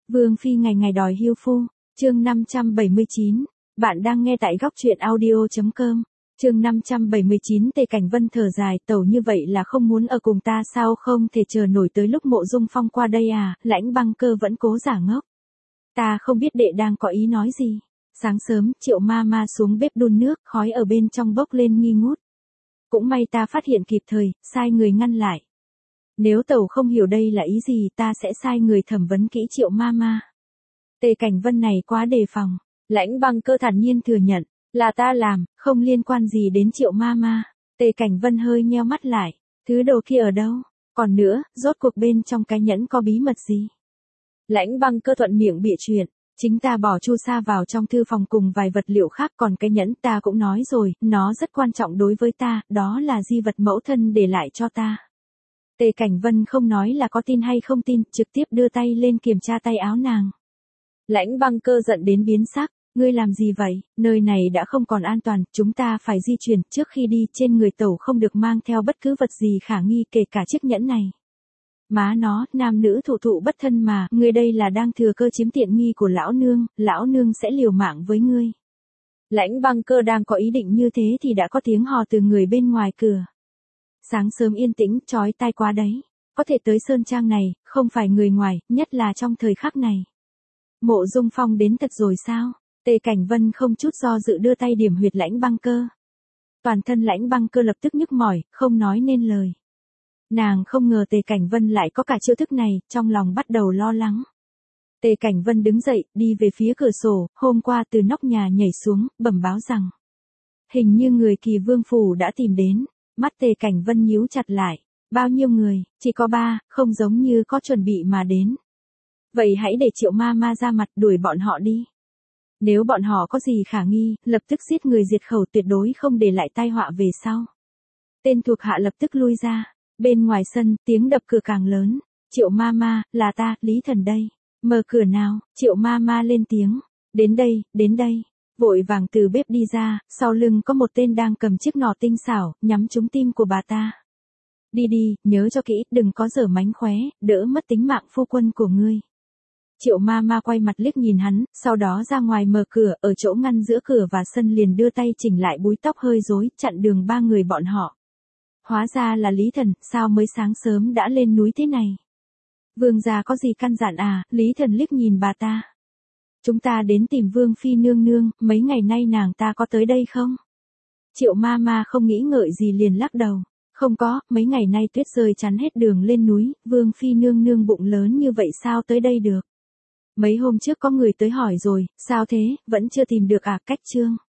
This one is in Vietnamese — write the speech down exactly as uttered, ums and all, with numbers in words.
Vương phi ngày ngày đòi hiêu phu, chương năm trăm bảy mươi chín, bạn đang nghe tại góc truyện audio chấm com. Chương năm trăm bảy mươi chín. Tề Cảnh Vân thở dài, tẩu như vậy là không muốn ở cùng ta sao, không thể chờ nổi tới lúc Mộ Dung Phong qua đây à? Lãnh Băng Cơ vẫn cố giả ngốc. Ta không biết đệ đang có ý nói gì. Sáng sớm, Triệu ma ma xuống bếp đun nước, khói ở bên trong bốc lên nghi ngút. Cũng may ta phát hiện kịp thời, sai người ngăn lại. Nếu tẩu không hiểu đây là ý gì, ta sẽ sai người thẩm vấn kỹ Triệu ma ma. Tề Cảnh Vân này quá đề phòng. Lãnh Băng Cơ thản nhiên thừa nhận, là ta làm, không liên quan gì đến Triệu ma ma. Tề Cảnh Vân hơi nheo mắt lại, thứ đồ kia ở đâu? Còn nữa, rốt cuộc bên trong cái nhẫn có bí mật gì? Lãnh Băng Cơ thuận miệng bịa chuyện, chính ta bỏ chu sa vào trong thư phòng cùng vài vật liệu khác, còn cái nhẫn ta cũng nói rồi, nó rất quan trọng đối với ta, đó là di vật mẫu thân để lại cho ta. Tề Cảnh Vân không nói là có tin hay không tin, trực tiếp đưa tay lên kiểm tra tay áo nàng. Lãnh Băng Cơ giận đến biến sắc, ngươi làm gì vậy, nơi này đã không còn an toàn, chúng ta phải di chuyển, trước khi đi trên người tẩu không được mang theo bất cứ vật gì khả nghi, kể cả chiếc nhẫn này. Má nó, nam nữ thụ thụ bất thân mà, ngươi đây là đang thừa cơ chiếm tiện nghi của lão nương, lão nương sẽ liều mạng với ngươi. Lãnh Băng Cơ đang có ý định như thế thì đã có tiếng hò từ người bên ngoài cửa. Sáng sớm yên tĩnh, chói tai quá đấy, có thể tới sơn trang này, không phải người ngoài, nhất là trong thời khắc này. Mộ Dung Phong đến thật rồi sao? Tề Cảnh Vân không chút do dự đưa tay điểm huyệt Lãnh Băng Cơ. Toàn thân Lãnh Băng Cơ lập tức nhức mỏi, không nói nên lời. Nàng không ngờ Tề Cảnh Vân lại có cả chiêu thức này, trong lòng bắt đầu lo lắng. Tề Cảnh Vân đứng dậy, đi về phía cửa sổ, hôm qua từ nóc nhà nhảy xuống, bẩm báo rằng hình như người Kỳ Vương phủ đã tìm đến. Mắt Tề Cảnh Vân nhíu chặt lại, bao nhiêu người, chỉ có ba, không giống như có chuẩn bị mà đến. Vậy hãy để Triệu ma ma ra mặt đuổi bọn họ đi. Nếu bọn họ có gì khả nghi, lập tức giết người diệt khẩu, tuyệt đối không để lại tai họa về sau. Tên thuộc hạ lập tức lui ra, bên ngoài sân, tiếng đập cửa càng lớn. Triệu ma ma, là ta, Lý Thần đây. Mở cửa nào, Triệu ma ma lên tiếng. Đến đây, đến đây. Vội vàng từ bếp đi ra, sau lưng có một tên đang cầm chiếc nỏ tinh xảo, nhắm trúng tim của bà ta. Đi đi, nhớ cho kỹ, đừng có giở mánh khóe, đỡ mất tính mạng phu quân của ngươi. Triệu ma ma quay mặt liếc nhìn hắn, sau đó ra ngoài mở cửa, ở chỗ ngăn giữa cửa và sân liền đưa tay chỉnh lại búi tóc hơi rối, chặn đường ba người bọn họ. Hóa ra là Lý Thần, sao mới sáng sớm đã lên núi thế này? Vương gia có gì căn dặn à? Lý Thần liếc nhìn bà ta. Chúng ta đến tìm Vương phi nương nương, mấy ngày nay nàng ta có tới đây không? Triệu ma ma không nghĩ ngợi gì liền lắc đầu. Không có, mấy ngày nay tuyết rơi chắn hết đường lên núi, Vương phi nương nương bụng lớn như vậy sao tới đây được? Mấy hôm trước có người tới hỏi rồi, sao thế, vẫn chưa tìm được à? Cách chương.